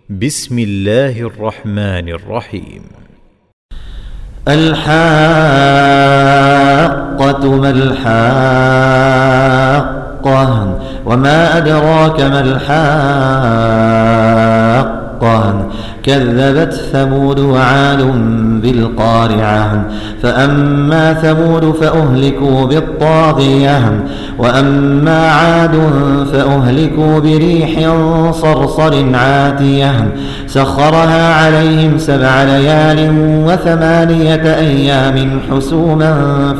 بسم الله الرحمن الرحيم. الحاقة ما الحاقة وما أدراك ما الحاقة كذبت ثمود وعاد بالقارعة فأما ثمود فأهلكوا بالطاغية وأما عاد فأهلكوا بريح صرصر عاتية سخرها عليهم 7 ليال و8 أيام حسوما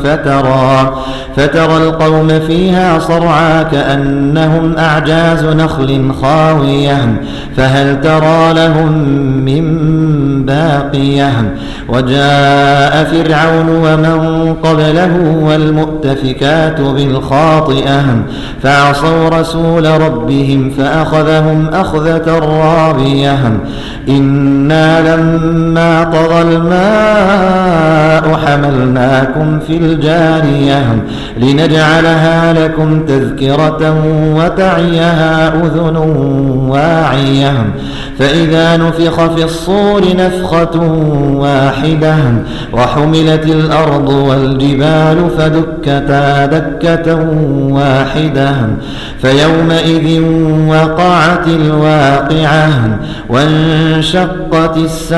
فترى القوم فيها صرعى كأنهم أعجاز نخل خاوية فهل ترى لهم من باقية وجاء فرعون ومن قبله والمؤتفكات بالخاطئة فعصوا رسول ربهم فأخذهم أخذة رابية إنا لما طغى الماء حملناكم في الجارية لنجعلها لكم تذكرة وتعيها أذن واعية فإذا نفخ في الصور نفخة واحدة وحملت الأرض والجبال فدكتا دكة واحدة فيومئذ وقعت الواقعة وانشقت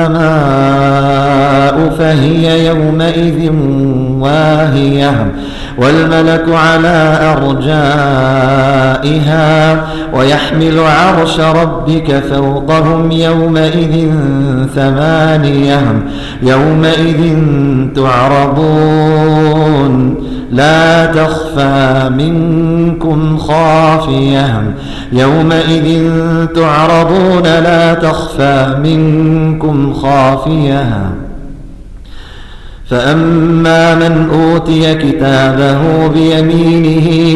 السماء فهي يومئذ واهية والملك على أرجائها ويحمل عرش ربك فوقهم يومئذ 8 يومئذ تعرضون لا تخفى منكم خافية يومئذ تعرضون لا تخفى منكم خافية فأما من أوتي كتابه بيمينه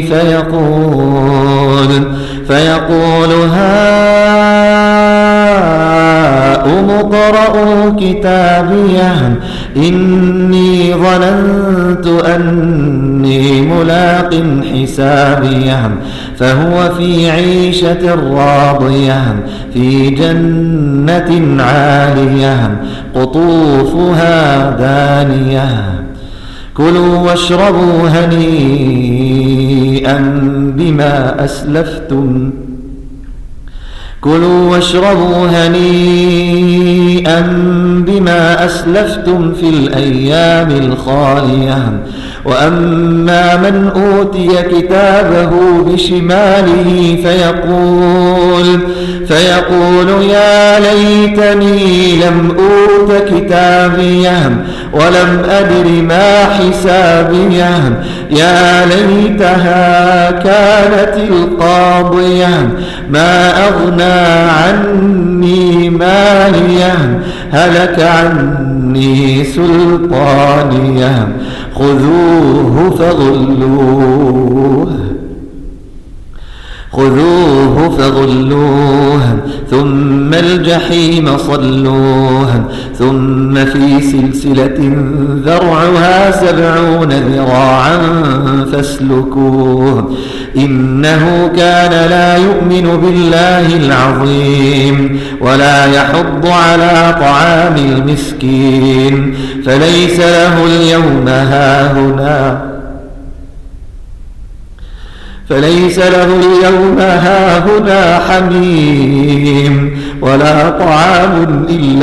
فيقول هاؤم اقرءوا كتابيه إني ظننت أني ملاق حسابيه فهو في عيشة راضية في جنة عالية قطوفها دانية كلوا واشربوا هنيئا بما أسلفتم في الأيام الخالية وأما من أوتي كتابه بشماله فيقول يا ليتني لم أوت كتابيه ولم أدر ما حسابيه يا ليتها كانت القاضية ما أغنى عني ماليه هلك عني سلطانيه خذوه فغلوه ثم الجحيم صلوه ثم في سلسلة ذرعها 70 ذراعا فاسلكوه إنه كان لا يؤمن بالله العظيم ولا يحض على طعام المسكين فليس له اليوم هاهنا حميم ولا طعام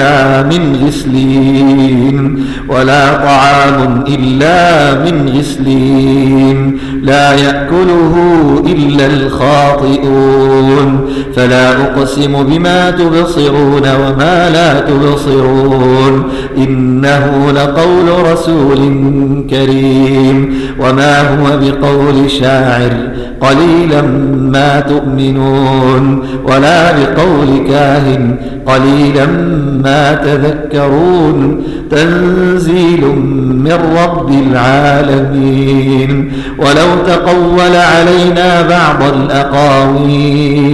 إلا من غسلين لا يأكله إلا الخاطئون فلا أقسم بما تبصرون وما لا تبصرون إنه لقول رسول كريم وما هو بقول شاعر قليلا ما تؤمنون ولا بقول كاهن قليلا ما تذكرون تنزيل من رب العالمين ولو تقول علينا بعض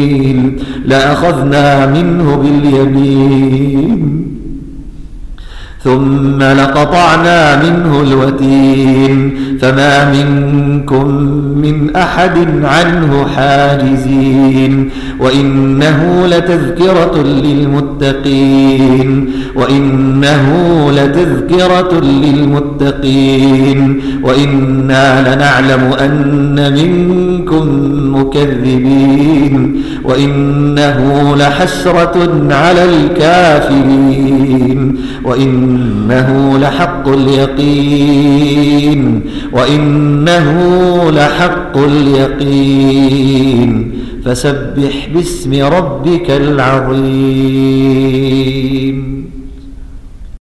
الأقاويل لأخذنا منه باليمين ثم لقطعنا منه الوتين فما منكم من أحد عنه حاجزين وإنه لتذكرة للمتقين وإنا لنعلم أن منكم مكذبين وإنه لحسرة على الكافرين وإنه لحق اليقين فسبح باسم ربك العظيم.